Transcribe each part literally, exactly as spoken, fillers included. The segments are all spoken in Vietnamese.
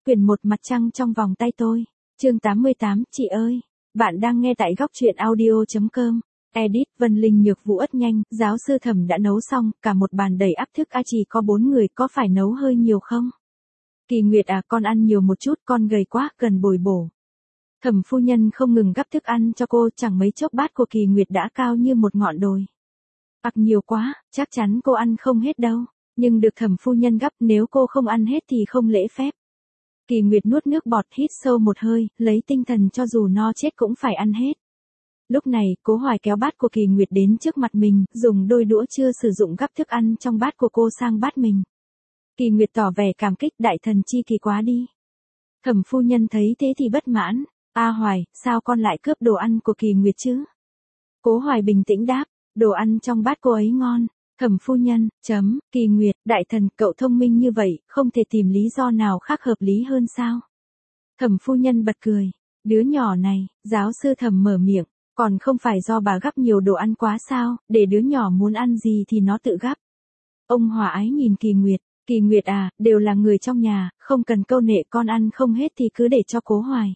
Quyển một Mặt trăng trong vòng tay tôi. Chương tám mươi tám, chị ơi. Bạn đang nghe tại góc truyện audio chấm com. Edit, Vân Linh Nhược Vũ ất nhanh, giáo sư Thẩm đã nấu xong, cả một bàn đầy ắp thức. A chỉ có bốn người, có phải nấu hơi nhiều không? Kỳ Nguyệt à, con ăn nhiều một chút, con gầy quá, cần bồi bổ. Thẩm phu nhân không ngừng gắp thức ăn cho cô, chẳng mấy chốc bát của Kỳ Nguyệt đã cao như một ngọn đồi. Ặc nhiều quá, chắc chắn cô ăn không hết đâu. Nhưng được thẩm phu nhân gắp, nếu cô không ăn hết thì không lễ phép. Kỳ Nguyệt nuốt nước bọt, hít sâu một hơi, lấy tinh thần cho dù no chết cũng phải ăn hết. Lúc này, Cố Hoài kéo bát của Kỳ Nguyệt đến trước mặt mình, dùng đôi đũa chưa sử dụng gắp thức ăn trong bát của cô sang bát mình. Kỳ Nguyệt tỏ vẻ cảm kích, đại thần chi kỳ quá đi. Thẩm phu nhân thấy thế thì bất mãn. A Hoài, sao con lại cướp đồ ăn của Kỳ Nguyệt chứ? Cố Hoài bình tĩnh đáp, đồ ăn trong bát cô ấy ngon. Thẩm phu nhân, chấm, Kỳ Nguyệt, đại thần, cậu thông minh như vậy, không thể tìm lý do nào khác hợp lý hơn sao? Thẩm phu nhân bật cười, đứa nhỏ này, giáo sư Thẩm mở miệng, còn không phải do bà gắp nhiều đồ ăn quá sao, để đứa nhỏ muốn ăn gì thì nó tự gắp. Ông hòa ái nhìn Kỳ Nguyệt, Kỳ Nguyệt à, đều là người trong nhà, không cần câu nệ, con ăn không hết thì cứ để cho Cố Hoài.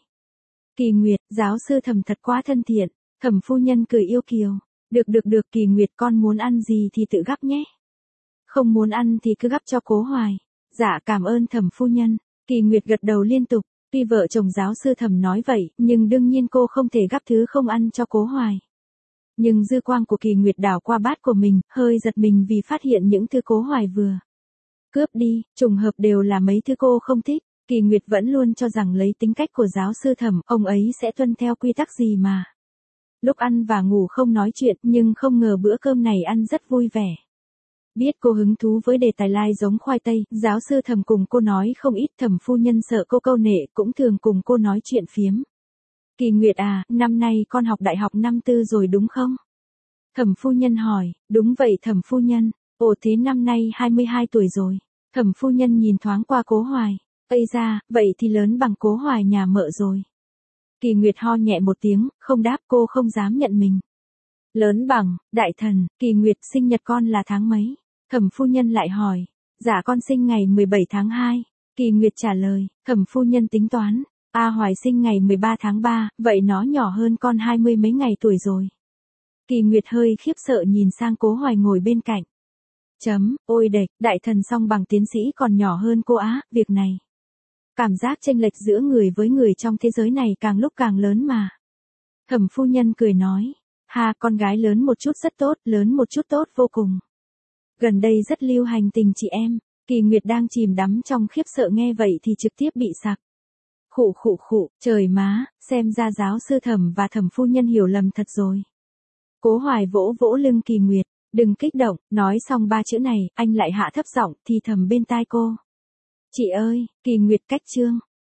Kỳ Nguyệt, giáo sư Thẩm thật quá thân thiện. Thẩm phu nhân cười yêu kiều. Được được được, Kỳ Nguyệt, con muốn ăn gì thì tự gắp nhé. Không muốn ăn thì cứ gắp cho Cố Hoài. Dạ cảm ơn thẩm phu nhân. Kỳ Nguyệt gật đầu liên tục. Tuy vợ chồng giáo sư Thẩm nói vậy, nhưng đương nhiên cô không thể gắp thứ không ăn cho Cố Hoài. Nhưng dư quang của Kỳ Nguyệt đảo qua bát của mình, hơi giật mình vì phát hiện những thứ Cố Hoài vừa cướp đi, trùng hợp đều là mấy thứ cô không thích. Kỳ Nguyệt vẫn luôn cho rằng lấy tính cách của giáo sư Thẩm, ông ấy sẽ tuân theo quy tắc gì mà. Lúc ăn và ngủ không nói chuyện, nhưng không ngờ bữa cơm này ăn rất vui vẻ. Biết cô hứng thú với đề tài lai giống khoai tây, giáo sư Thẩm cùng cô nói không ít. Thẩm phu nhân sợ cô câu nệ, cũng thường cùng cô nói chuyện phiếm. Kỳ Nguyệt à, năm nay con học đại học năm tư rồi đúng không? Thẩm phu nhân hỏi, đúng vậy thẩm phu nhân. Ồ thế năm nay hai mươi hai tuổi rồi. Thẩm phu nhân nhìn thoáng qua Cố Hoài. Ây ra, vậy thì lớn bằng Cố Hoài nhà mợ rồi. Kỳ Nguyệt ho nhẹ một tiếng, không đáp, cô không dám nhận mình. Lớn bằng, đại thần, Kỳ Nguyệt, sinh nhật con là tháng mấy? Thẩm phu nhân lại hỏi. Dạ con sinh ngày mười bảy tháng hai. Kỳ Nguyệt trả lời. Thẩm phu nhân tính toán. A Hoài sinh ngày mười ba tháng ba, vậy nó nhỏ hơn con hai mươi mấy ngày tuổi rồi. Kỳ Nguyệt hơi khiếp sợ nhìn sang Cố Hoài ngồi bên cạnh. Chấm, ôi đệch, đại thần song bằng tiến sĩ còn nhỏ hơn cô á, việc này. Cảm giác chênh lệch giữa người với người trong thế giới này càng lúc càng lớn mà. Thẩm phu nhân cười nói, ha, con gái lớn một chút rất tốt, lớn một chút tốt vô cùng. Gần đây rất lưu hành tình chị em. Kỳ Nguyệt đang chìm đắm trong khiếp sợ nghe vậy thì trực tiếp bị sặc. Khụ khụ khụ, trời má, xem ra giáo sư Thẩm và thẩm phu nhân hiểu lầm thật rồi. Cố Hoài vỗ vỗ lưng Kỳ Nguyệt, đừng kích động, nói xong ba chữ này, anh lại hạ thấp giọng thì thầm bên tai cô. Chị ơi, Kỳ Nguyệt cách chương.